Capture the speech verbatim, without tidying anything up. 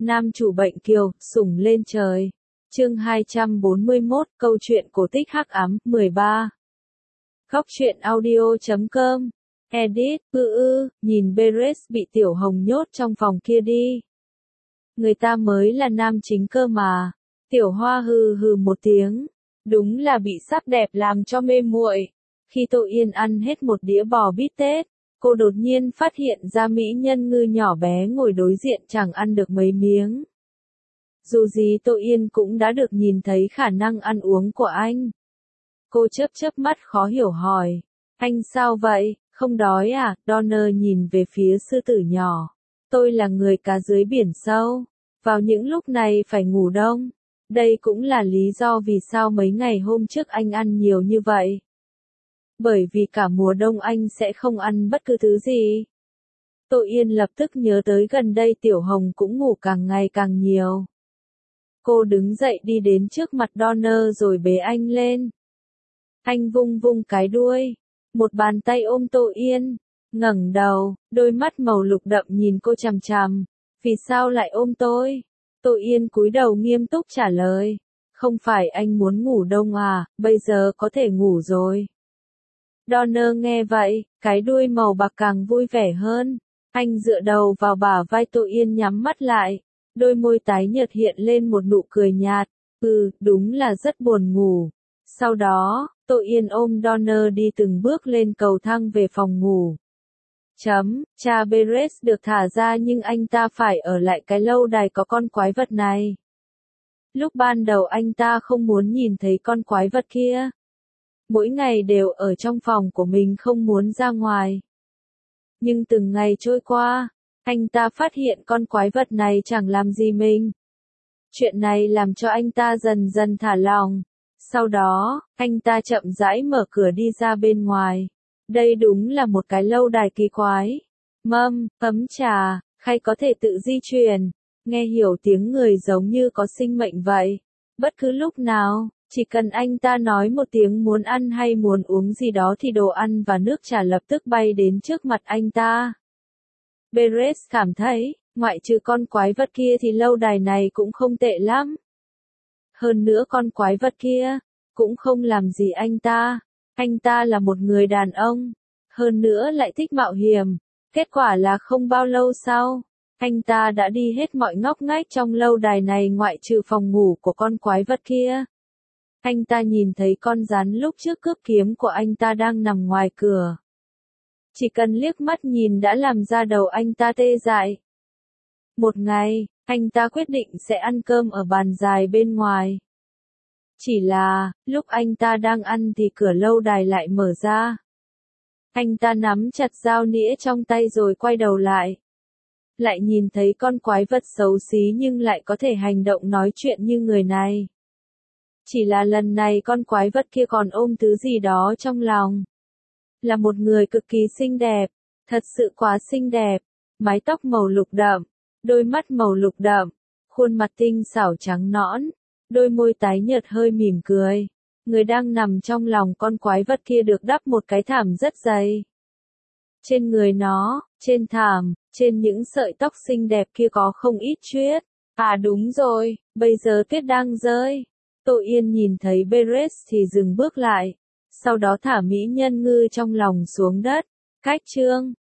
Nam chủ bệnh kiều, sủng lên trời. Chương hai trăm bốn mươi mốt, câu chuyện cổ tích hắc ám, mười ba. Góc truyện audio chấm com. Edit, ư ư, nhìn Beres bị Tiểu Hồng nhốt trong phòng kia đi. Người ta mới là nam chính cơ mà. Tiểu Hoa hừ hừ một tiếng. Đúng là bị sắc đẹp làm cho mê muội. Khi Tô Yên ăn hết một đĩa bò bít tết, cô đột nhiên phát hiện ra mỹ nhân ngư nhỏ bé ngồi đối diện chẳng ăn được mấy miếng. Dù gì Tô Yên cũng đã được nhìn thấy khả năng ăn uống của anh. Cô chớp chớp mắt khó hiểu hỏi. Anh sao vậy, không đói à? Donner nhìn về phía sư tử nhỏ. Tôi là người cá dưới biển sâu. Vào những lúc này phải ngủ đông. Đây cũng là lý do vì sao mấy ngày hôm trước anh ăn nhiều như vậy. Bởi vì cả mùa đông anh sẽ không ăn bất cứ thứ gì. Tô Yên lập tức nhớ tới gần đây Tiểu Hồng cũng ngủ càng ngày càng nhiều. Cô đứng dậy đi đến trước mặt Donner rồi bế anh lên. Anh vung vung cái đuôi. Một bàn tay ôm Tô Yên. Ngẩng đầu, đôi mắt màu lục đậm nhìn cô chằm chằm. Vì sao lại ôm tôi? Tô Yên cúi đầu nghiêm túc trả lời. Không phải anh muốn ngủ đông à, bây giờ có thể ngủ rồi. Donner nghe vậy, cái đuôi màu bạc càng vui vẻ hơn. Anh dựa đầu vào bả vai Tô Yên nhắm mắt lại. Đôi môi tái nhợt hiện lên một nụ cười nhạt. Ừ, đúng là rất buồn ngủ. Sau đó, Tô Yên ôm Donner đi từng bước lên cầu thang về phòng ngủ. Chấm, cha Beres được thả ra nhưng anh ta phải ở lại cái lâu đài có con quái vật này. Lúc ban đầu anh ta không muốn nhìn thấy con quái vật kia. Mỗi ngày đều ở trong phòng của mình không muốn ra ngoài. Nhưng từng ngày trôi qua, anh ta phát hiện con quái vật này chẳng làm gì mình. Chuyện này làm cho anh ta dần dần thả lòng. Sau đó, anh ta chậm rãi mở cửa đi ra bên ngoài. Đây đúng là một cái lâu đài kỳ quái. Mâm, ấm trà, khay có thể tự di chuyển. Nghe hiểu tiếng người giống như có sinh mệnh vậy. Bất cứ lúc nào, chỉ cần anh ta nói một tiếng muốn ăn hay muốn uống gì đó thì đồ ăn và nước trà lập tức bay đến trước mặt anh ta. Beres cảm thấy, ngoại trừ con quái vật kia thì lâu đài này cũng không tệ lắm. Hơn nữa con quái vật kia, cũng không làm gì anh ta. Anh ta là một người đàn ông. Hơn nữa lại thích mạo hiểm. Kết quả là không bao lâu sau, anh ta đã đi hết mọi ngóc ngách trong lâu đài này ngoại trừ phòng ngủ của con quái vật kia. Anh ta nhìn thấy con rắn lúc trước cướp kiếm của anh ta đang nằm ngoài cửa. Chỉ cần liếc mắt nhìn đã làm ra đầu anh ta tê dại. Một ngày, anh ta quyết định sẽ ăn cơm ở bàn dài bên ngoài. Chỉ là, lúc anh ta đang ăn thì cửa lâu đài lại mở ra. Anh ta nắm chặt dao nĩa trong tay rồi quay đầu lại. Lại nhìn thấy con quái vật xấu xí nhưng lại có thể hành động nói chuyện như người này. Chỉ là lần này con quái vật kia còn ôm thứ gì đó trong lòng. Là một người cực kỳ xinh đẹp. Thật sự quá xinh đẹp. Mái tóc màu lục đậm. Đôi mắt màu lục đậm. Khuôn mặt tinh xảo trắng nõn. Đôi môi tái nhợt hơi mỉm cười. Người đang nằm trong lòng con quái vật kia được đắp một cái thảm rất dày. Trên người nó, trên thảm, trên những sợi tóc xinh đẹp kia có không ít tuyết. À đúng rồi, bây giờ tuyết đang rơi. Tô Yên nhìn thấy Beres thì dừng bước lại. Sau đó thả mỹ nhân ngư trong lòng xuống đất. Cách chương.